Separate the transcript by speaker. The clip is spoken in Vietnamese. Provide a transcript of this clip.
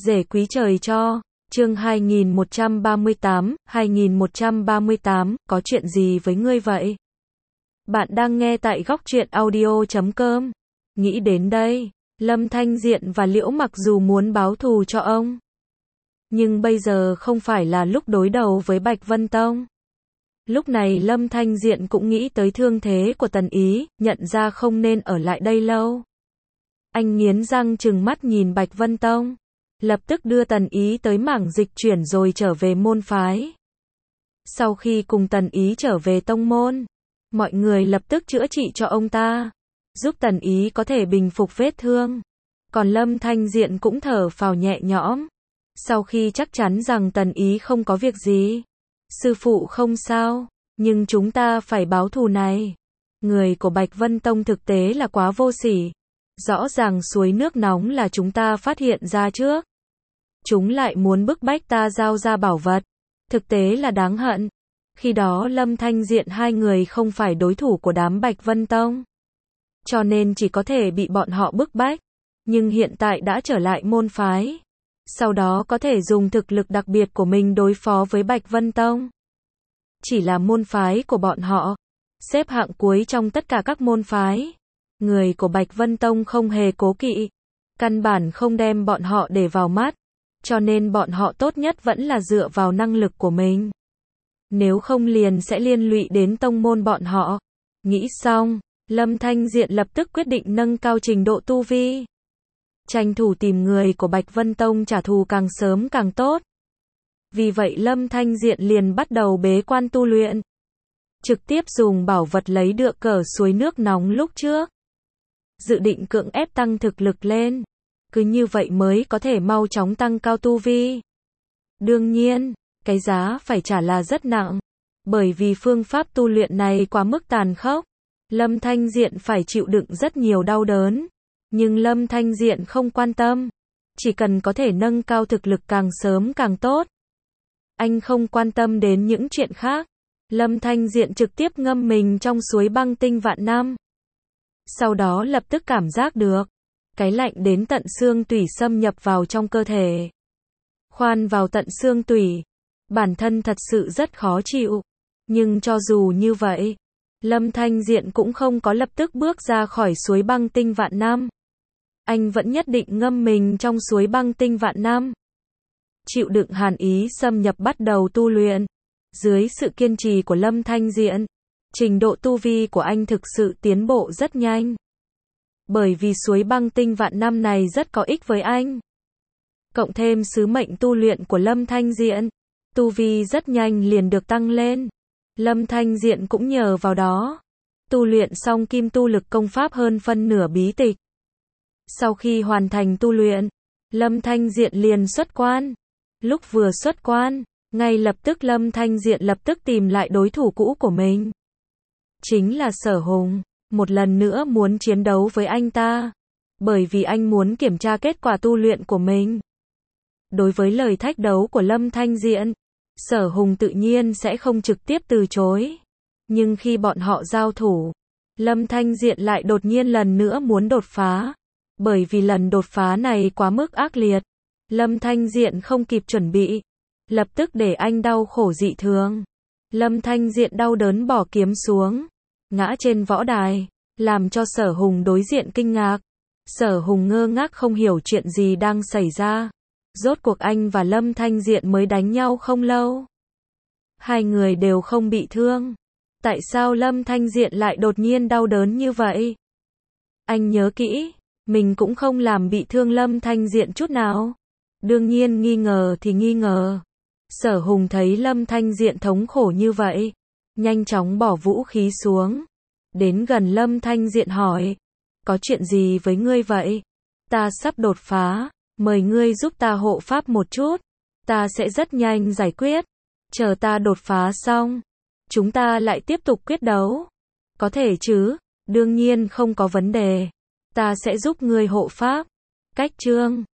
Speaker 1: Rể quý trời cho. Chương 2138, có chuyện gì với ngươi vậy? Bạn đang nghe tại góc truyện audio.com. Nghĩ đến đây, Lâm Thanh Diện và Liễu Mặc dù muốn báo thù cho ông, nhưng bây giờ không phải là lúc đối đầu với Bạch Vân Tông. Lúc này Lâm Thanh Diện cũng nghĩ tới thương thế của Tần Ý, nhận ra không nên ở lại đây lâu. Anh nghiến răng trừng mắt nhìn Bạch Vân Tông, lập tức đưa Tần Ý tới mảng dịch chuyển rồi trở về môn phái. Sau khi cùng Tần Ý trở về tông môn, mọi người lập tức chữa trị cho ông ta, giúp Tần Ý có thể bình phục vết thương. Còn Lâm Thanh Diện cũng thở phào nhẹ nhõm, sau khi chắc chắn rằng Tần Ý không có việc gì. Sư phụ không sao, nhưng chúng ta phải báo thù này. Người của Bạch Vân Tông thực tế là quá vô sỉ. Rõ ràng suối nước nóng là chúng ta phát hiện ra trước. Chúng lại muốn bức bách ta giao ra bảo vật. Thực tế là đáng hận. Khi đó Lâm Thanh Diện hai người không phải đối thủ của đám Bạch Vân Tông, cho nên chỉ có thể bị bọn họ bức bách. Nhưng hiện tại đã trở lại môn phái, sau đó có thể dùng thực lực đặc biệt của mình đối phó với Bạch Vân Tông. Chỉ là môn phái của bọn họ xếp hạng cuối trong tất cả các môn phái. Người của Bạch Vân Tông không hề cố kỵ, căn bản không đem bọn họ để vào mắt, cho nên bọn họ tốt nhất vẫn là dựa vào năng lực của mình. Nếu không liền sẽ liên lụy đến tông môn bọn họ. Nghĩ xong, Lâm Thanh Diện lập tức quyết định nâng cao trình độ tu vi, tranh thủ tìm người của Bạch Vân Tông trả thù càng sớm càng tốt. Vì vậy Lâm Thanh Diện liền bắt đầu bế quan tu luyện, trực tiếp dùng bảo vật lấy được cỡ suối nước nóng lúc trước, dự định cưỡng ép tăng thực lực lên, cứ như vậy mới có thể mau chóng tăng cao tu vi. Đương nhiên, cái giá phải trả là rất nặng, bởi vì phương pháp tu luyện này quá mức tàn khốc. Lâm Thanh Diện phải chịu đựng rất nhiều đau đớn, nhưng Lâm Thanh Diện không quan tâm, chỉ cần có thể nâng cao thực lực càng sớm càng tốt. Anh không quan tâm đến những chuyện khác. Lâm Thanh Diện trực tiếp ngâm mình trong suối băng tinh vạn năm. Sau đó lập tức cảm giác được cái lạnh đến tận xương tủy xâm nhập vào trong cơ thể. Khoan vào tận xương tủy, bản thân thật sự rất khó chịu. Nhưng cho dù như vậy, Lâm Thanh Diện cũng không có lập tức bước ra khỏi suối băng tinh vạn năm. Anh vẫn nhất định ngâm mình trong suối băng tinh vạn năm, chịu đựng hàn ý xâm nhập bắt đầu tu luyện. Dưới sự kiên trì của Lâm Thanh Diện, trình độ tu vi của anh thực sự tiến bộ rất nhanh. Bởi vì suối băng tinh vạn năm này rất có ích với anh. Cộng thêm sứ mệnh tu luyện của Lâm Thanh Diện, tu vi rất nhanh liền được tăng lên. Lâm Thanh Diện cũng nhờ vào đó tu luyện xong kim tu lực công pháp hơn phân nửa bí tịch. Sau khi hoàn thành tu luyện, Lâm Thanh Diện liền xuất quan. Lúc vừa xuất quan, ngay lập tức Lâm Thanh Diện lập tức tìm lại đối thủ cũ của mình, chính là Sở Hùng. Một lần nữa muốn chiến đấu với anh ta, bởi vì anh muốn kiểm tra kết quả tu luyện của mình. Đối với lời thách đấu của Lâm Thanh Diện, Sở Hùng tự nhiên sẽ không trực tiếp từ chối. Nhưng khi bọn họ giao thủ, Lâm Thanh Diện lại đột nhiên lần nữa muốn đột phá. Bởi vì lần đột phá này quá mức ác liệt, Lâm Thanh Diện không kịp chuẩn bị, lập tức để anh đau khổ dị thường. Lâm Thanh Diện đau đớn bỏ kiếm xuống, ngã trên võ đài, làm cho Sở Hùng đối diện kinh ngạc. Sở Hùng ngơ ngác không hiểu chuyện gì đang xảy ra. Rốt cuộc anh và Lâm Thanh Diện mới đánh nhau không lâu, hai người đều không bị thương. Tại sao Lâm Thanh Diện lại đột nhiên đau đớn như vậy? Anh nhớ kỹ, mình cũng không làm bị thương Lâm Thanh Diện chút nào. Đương nhiên nghi ngờ thì nghi ngờ. Sở Hùng thấy Lâm Thanh Diện thống khổ như vậy, nhanh chóng bỏ vũ khí xuống, đến gần Lâm Thanh Diện hỏi, có chuyện gì với ngươi vậy? Ta sắp đột phá, mời ngươi giúp ta hộ pháp một chút, ta sẽ rất nhanh giải quyết. Chờ ta đột phá xong, chúng ta lại tiếp tục quyết đấu. Có thể chứ? Đương nhiên không có vấn đề. Ta sẽ giúp ngươi hộ pháp. Cách chương